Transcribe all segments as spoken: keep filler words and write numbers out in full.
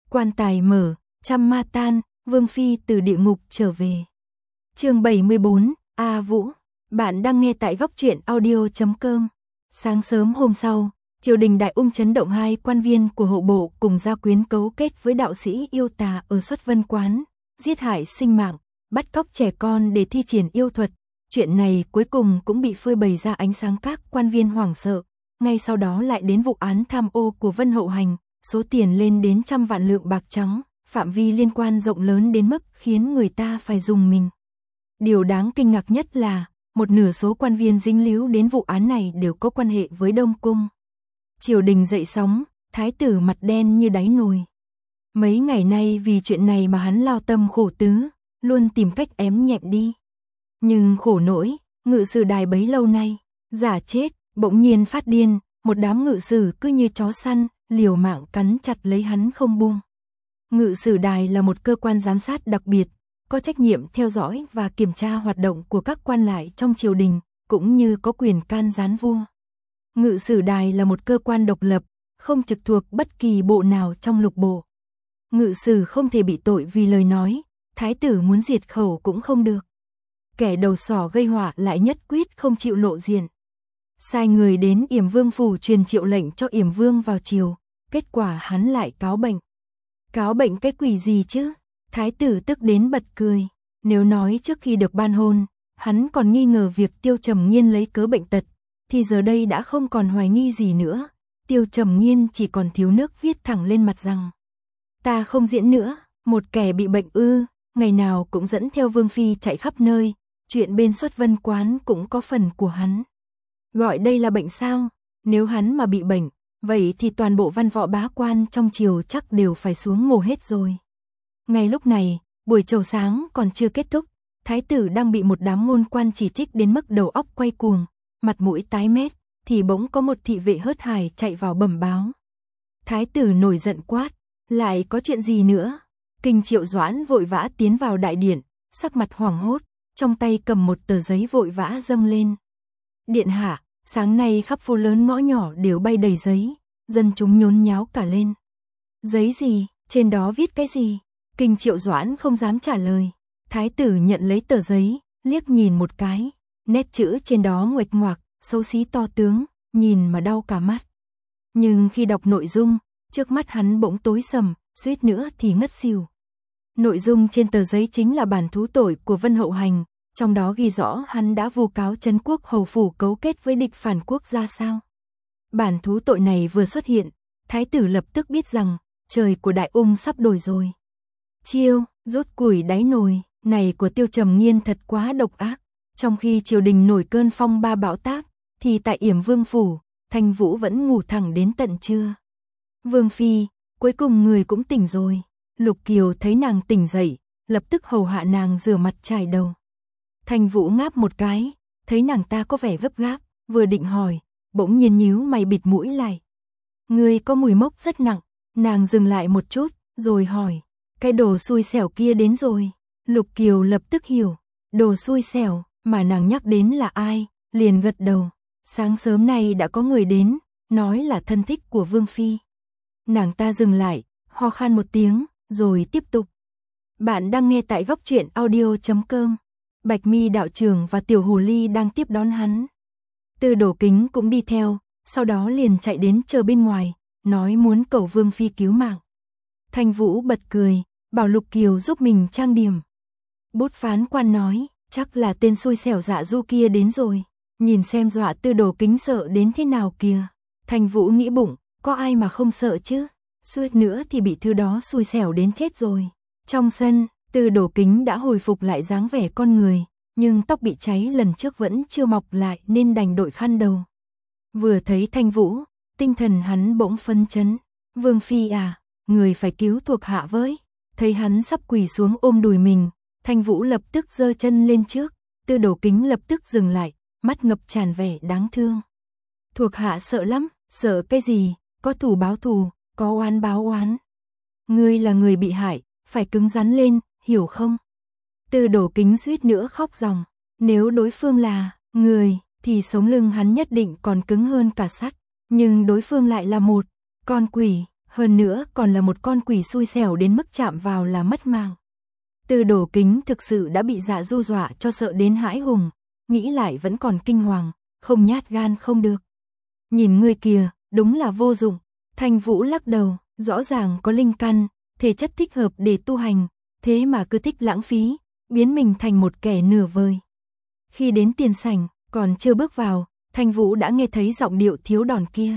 Quan tài mở, trăm ma tan, Vương Phi từ địa ngục trở về. Chương bảy mươi bốn, A Vũ. Bạn đang nghe tại góc truyện audio chấm com. Sáng sớm hôm sau, triều đình đại ung chấn động, hai quan viên của hộ bộ cùng gia quyến cấu kết với đạo sĩ yêu tà ở Xuất Vân Quán, giết hại sinh mạng, bắt cóc trẻ con để thi triển yêu thuật. Chuyện này cuối cùng cũng bị phơi bày ra ánh sáng, các quan viên hoảng sợ. Ngay sau đó lại đến vụ án tham ô của Vân Hậu Hành, số tiền lên đến trăm vạn lượng bạc trắng, phạm vi liên quan rộng lớn đến mức khiến người ta phải rùng mình. Điều đáng kinh ngạc nhất là, một nửa số quan viên dính líu đến vụ án này đều có quan hệ với Đông Cung. Triều đình dậy sóng, thái tử mặt đen như đáy nồi. Mấy ngày nay vì chuyện này mà hắn lao tâm khổ tứ, luôn tìm cách ém nhẹm đi. Nhưng khổ nỗi, ngự sử đài bấy lâu nay, giả chết, bỗng nhiên phát điên, một đám ngự sử cứ như chó săn, liều mạng cắn chặt lấy hắn không buông. Ngự sử đài là một cơ quan giám sát đặc biệt, có trách nhiệm theo dõi và kiểm tra hoạt động của các quan lại trong triều đình, cũng như có quyền can gián vua. Ngự sử đài là một cơ quan độc lập, không trực thuộc bất kỳ bộ nào trong lục bộ. Ngự sử không thể bị tội vì lời nói, thái tử muốn diệt khẩu cũng không được. Kẻ đầu sỏ gây họa lại nhất quyết không chịu lộ diện. Sai người đến Yểm Vương phủ truyền triệu lệnh cho Yểm Vương vào triều, kết quả hắn lại cáo bệnh. Cáo bệnh cái quỷ gì chứ? Thái tử tức đến bật cười. Nếu nói trước khi được ban hôn, hắn còn nghi ngờ việc Tiêu Trầm Nghiên lấy cớ bệnh tật, thì giờ đây đã không còn hoài nghi gì nữa. Tiêu Trầm Nghiên chỉ còn thiếu nước viết thẳng lên mặt rằng: ta không diễn nữa, một kẻ bị bệnh ư, ngày nào cũng dẫn theo Vương Phi chạy khắp nơi, chuyện bên Xuất Vân Quán cũng có phần của hắn. Gọi đây là bệnh sao? Nếu hắn mà bị bệnh, vậy thì toàn bộ văn võ bá quan trong triều chắc đều phải xuống mồ hết rồi. Ngay lúc này, buổi trầu sáng còn chưa kết thúc, thái tử đang bị một đám môn quan chỉ trích đến mức đầu óc quay cuồng, mặt mũi tái mét, thì bỗng có một thị vệ hớt hải chạy vào bẩm báo. Thái tử nổi giận quát: lại có chuyện gì nữa? Kinh Triệu Doãn vội vã tiến vào đại điện, sắc mặt hoảng hốt, trong tay cầm một tờ giấy vội vã dâng lên. Điện hạ, sáng nay khắp phố lớn ngõ nhỏ đều bay đầy giấy, dân chúng nhốn nháo cả lên. Giấy gì? Trên đó viết cái gì? Kinh Triệu Doãn không dám trả lời. Thái tử nhận lấy tờ giấy, liếc nhìn một cái, nét chữ trên đó nguệch ngoạc, xấu xí to tướng, nhìn mà đau cả mắt. Nhưng khi đọc nội dung, trước mắt hắn bỗng tối sầm, suýt nữa thì ngất xỉu. Nội dung trên tờ giấy chính là bản thú tội của Vân Hậu Hành, trong đó ghi rõ hắn đã vu cáo Trấn Quốc hầu phủ cấu kết với địch phản quốc ra sao. Bản thú tội này vừa xuất hiện, thái tử lập tức biết rằng trời của đại ung sắp đổi rồi. Chiêu rút củi đáy nồi này của Tiêu Trầm Nghiên thật quá độc ác. Trong khi triều đình nổi cơn phong ba bão táp, thì tại Yểm Vương phủ, Thanh Vũ vẫn ngủ thẳng đến tận trưa. Vương Phi, cuối cùng người cũng tỉnh rồi. Lục Kiều thấy nàng tỉnh dậy, lập tức hầu hạ nàng rửa mặt chải đầu. Thanh Vũ ngáp một cái, thấy nàng ta có vẻ gấp gáp, vừa định hỏi, bỗng nhiên nhíu mày bịt mũi lại. Người có mùi mốc rất nặng. Nàng dừng lại một chút, rồi hỏi, cái đồ xui xẻo kia đến rồi. Lục Kiều lập tức hiểu, đồ xui xẻo mà nàng nhắc đến là ai, liền gật đầu. Sáng sớm nay đã có người đến, nói là thân thích của Vương Phi. Nàng ta dừng lại, ho khan một tiếng, rồi tiếp tục. Bạn đang nghe tại góc truyện audio chấm com. Bạch Mi đạo trưởng và Tiểu Hồ Ly đang tiếp đón hắn. Tư Đồ Kính cũng đi theo, sau đó liền chạy đến chờ bên ngoài, nói muốn cầu Vương Phi cứu mạng. Thanh Vũ bật cười, bảo Lục Kiều giúp mình trang điểm. Bút phán quan nói, chắc là tên xui xẻo Dạ Du kia đến rồi, nhìn xem dọa Tư Đồ Kính sợ đến thế nào kìa. Thanh Vũ nghĩ bụng, có ai mà không sợ chứ, suýt nữa thì bị thứ đó xui xẻo đến chết rồi. Trong sân, Tư Đồ Kính đã hồi phục lại dáng vẻ con người, nhưng tóc bị cháy lần trước vẫn chưa mọc lại nên đành đội khăn đầu. Vừa thấy Thanh Vũ, tinh thần hắn bỗng phấn chấn. Vương Phi à, người phải cứu thuộc hạ với. Thấy hắn sắp quỳ xuống ôm đùi mình, Thanh Vũ lập tức giơ chân lên trước. Tư Đồ Kính lập tức dừng lại, mắt ngập tràn vẻ đáng thương. Thuộc hạ sợ lắm. Sợ cái gì? Có thù báo thù, có oán báo oán. Ngươi là người bị hại, phải cứng rắn lên, hiểu không? Tư Đồ Kính suýt nữa khóc ròng. Nếu đối phương là người, thì sống lưng hắn nhất định còn cứng hơn cả sắt. Nhưng đối phương lại là một con quỷ, Hơn nữa còn là một con quỷ xui xẻo đến mức chạm vào là mất mạng. Tư Đồ Kính thực sự đã bị Dạ Du dọa cho sợ đến hãi hùng, nghĩ lại vẫn còn kinh hoàng, không nhát gan không được. Nhìn ngươi kìa, đúng là vô dụng. Thanh Vũ lắc đầu, rõ ràng có linh căn, thể chất thích hợp để tu hành, thế mà cứ thích lãng phí, biến mình thành một kẻ nửa vời. Khi đến tiền sảnh, còn chưa bước vào, Thanh Vũ đã nghe thấy giọng điệu thiếu đòn kia.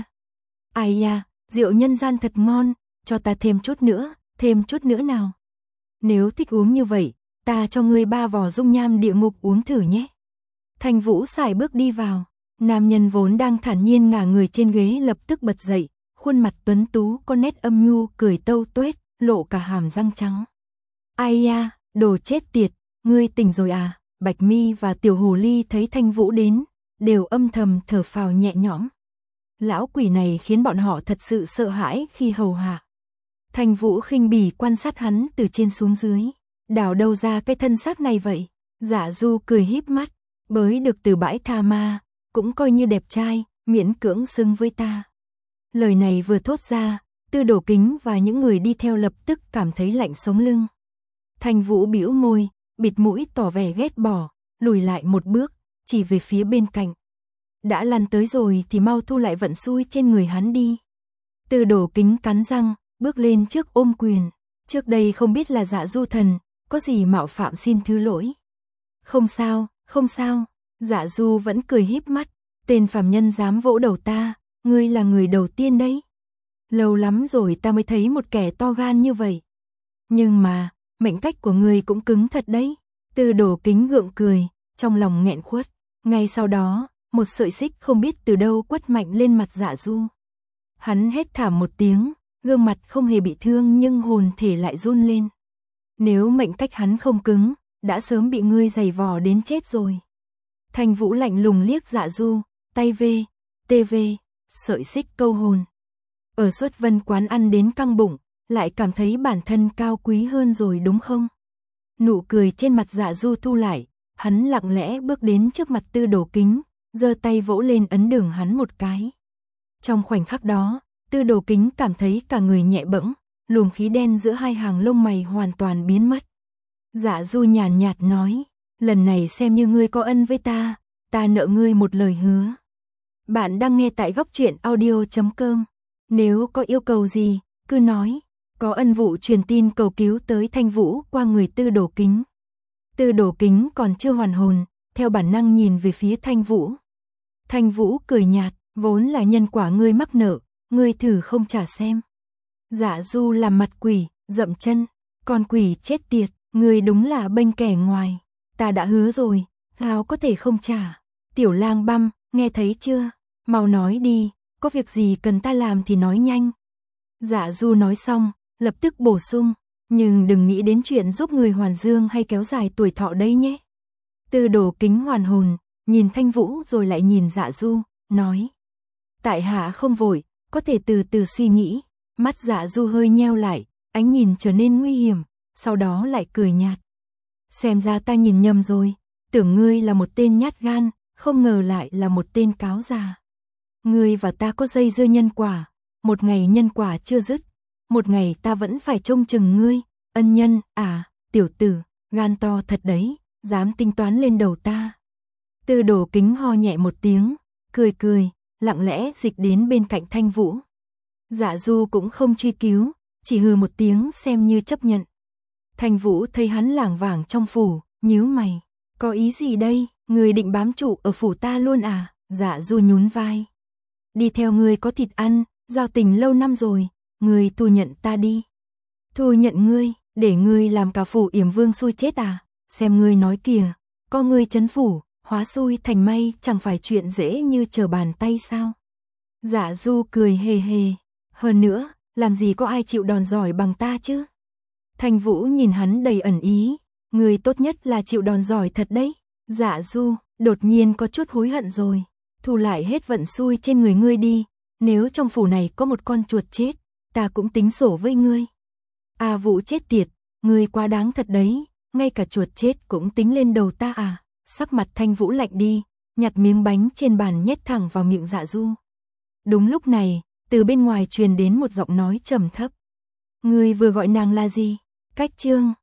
Ai da, rượu nhân gian thật ngon, cho ta thêm chút nữa, thêm chút nữa nào. Nếu thích uống như vậy, ta cho ngươi ba vò dung nham địa ngục uống thử nhé. Thanh Vũ sải bước đi vào, nam nhân vốn đang thản nhiên ngả người trên ghế lập tức bật dậy, khuôn mặt tuấn tú có nét âm nhu cười tâu tuét, lộ cả hàm răng trắng. Ai da, đồ chết tiệt, ngươi tỉnh rồi à? Bạch Mi và Tiểu Hồ Ly thấy Thanh Vũ đến, đều âm thầm thở phào nhẹ nhõm. Lão quỷ này khiến bọn họ thật sự sợ hãi khi hầu hạ. Thanh Vũ khinh bỉ quan sát hắn từ trên xuống dưới, đào đâu ra cái thân xác này vậy? Dạ Du cười híp mắt, bới được từ bãi tha ma, cũng coi như đẹp trai, miễn cưỡng xứng với ta. Lời này vừa thốt ra, Tư Đồ Kính và những người đi theo lập tức cảm thấy lạnh sống lưng. Thanh Vũ bĩu môi, bịt mũi tỏ vẻ ghét bỏ, lùi lại một bước, chỉ về phía bên cạnh. Đã lăn tới rồi thì mau thu lại vận xui trên người hắn đi. Tư Đồ Kính cắn răng, bước lên trước ôm quyền. Trước đây không biết là Dạ Du thần, có gì mạo phạm xin thứ lỗi. Không sao, không sao. Dạ Du vẫn cười híp mắt. Tên phàm nhân dám vỗ đầu ta, ngươi là người đầu tiên đấy. Lâu lắm rồi ta mới thấy một kẻ to gan như vậy. Nhưng mà, mệnh cách của ngươi cũng cứng thật đấy. Tư Đồ Kính gượng cười, trong lòng nghẹn khuất. Ngay sau đó, một sợi xích không biết từ đâu quất mạnh lên mặt Dạ Du. Hắn hét thảm một tiếng, gương mặt không hề bị thương nhưng hồn thể lại run lên. Nếu mệnh cách hắn không cứng, đã sớm bị ngươi giày vò đến chết rồi. Thanh Vũ lạnh lùng liếc Dạ Du, tay vê, tê vê, sợi xích câu hồn. Ở Xuất Vân quán ăn đến căng bụng, lại cảm thấy bản thân cao quý hơn rồi đúng không? Nụ cười trên mặt Dạ Du thu lại, hắn lặng lẽ bước đến trước mặt Tư Đồ Kính, giơ tay vỗ lên ấn đường hắn một cái. Trong khoảnh khắc đó, Tư Đồ Kính cảm thấy cả người nhẹ bẫng, luồng khí đen giữa hai hàng lông mày hoàn toàn biến mất. Dạ Du nhàn nhạt nói, lần này xem như ngươi có ân với ta, ta nợ ngươi một lời hứa. Bạn đang nghe tại góc truyện audio chấm com. Nếu có yêu cầu gì, cứ nói. Có ân vụ truyền tin cầu cứu tới Thanh Vũ qua người Tư Đồ Kính. Tư Đồ Kính còn chưa hoàn hồn, theo bản năng nhìn về phía Thanh Vũ. Thanh Vũ cười nhạt, vốn là nhân quả ngươi mắc nợ, ngươi thử không trả xem. Dạ Du làm mặt quỷ, dậm chân, con quỷ chết tiệt, ngươi đúng là bênh kẻ ngoài. Ta đã hứa rồi, sao có thể không trả. Tiểu lang băm, nghe thấy chưa? Mau nói đi, có việc gì cần ta làm thì nói nhanh. Dạ Du nói xong, lập tức bổ sung, nhưng đừng nghĩ đến chuyện giúp người hoàn dương hay kéo dài tuổi thọ đấy nhé. Tư Đồ Kính hoàn hồn, nhìn Thanh Vũ rồi lại nhìn Dạ Du, nói. Tại hạ không vội, có thể từ từ suy nghĩ. Mắt Dạ Du hơi nheo lại, ánh nhìn trở nên nguy hiểm, sau đó lại cười nhạt. Xem ra ta nhìn nhầm rồi, tưởng ngươi là một tên nhát gan, không ngờ lại là một tên cáo già. Ngươi và ta có dây dưa nhân quả, một ngày nhân quả chưa dứt, một ngày ta vẫn phải trông chừng ngươi, ân nhân, à, tiểu tử, gan to thật đấy, dám tính toán lên đầu ta. Tư Đồ Kính ho nhẹ một tiếng, cười cười, lặng lẽ dịch đến bên cạnh Thanh Vũ. Dạ Du cũng không truy cứu, chỉ hừ một tiếng xem như chấp nhận. Thanh Vũ thấy hắn lảng vảng trong phủ, nhíu mày, có ý gì đây, người định bám trụ ở phủ ta luôn à? Dạ Du nhún vai. Đi theo ngươi có thịt ăn, giao tình lâu năm rồi, ngươi thu nhận ta đi. Thu nhận ngươi, để ngươi làm cả phủ Yểm Vương xui chết à? Xem ngươi nói kìa, có ngươi trấn phủ, hóa xui thành may chẳng phải chuyện dễ như trở bàn tay sao? Dạ Du cười hề hề, hơn nữa, làm gì có ai chịu đòn giỏi bằng ta chứ? Thanh Vũ nhìn hắn đầy ẩn ý, ngươi tốt nhất là chịu đòn giỏi thật đấy. Dạ Du, đột nhiên có chút hối hận rồi, thu lại hết vận xui trên người ngươi đi, nếu trong phủ này có một con chuột chết, ta cũng tính sổ với ngươi. À Vũ chết tiệt, ngươi quá đáng thật đấy, ngay cả chuột chết cũng tính lên đầu ta à? Sắc mặt Thanh Vũ lạnh đi, nhặt miếng bánh trên bàn nhét thẳng vào miệng Dạ Du. Đúng lúc này, từ bên ngoài truyền đến một giọng nói trầm thấp. Ngươi vừa gọi nàng là gì? Cách Trương,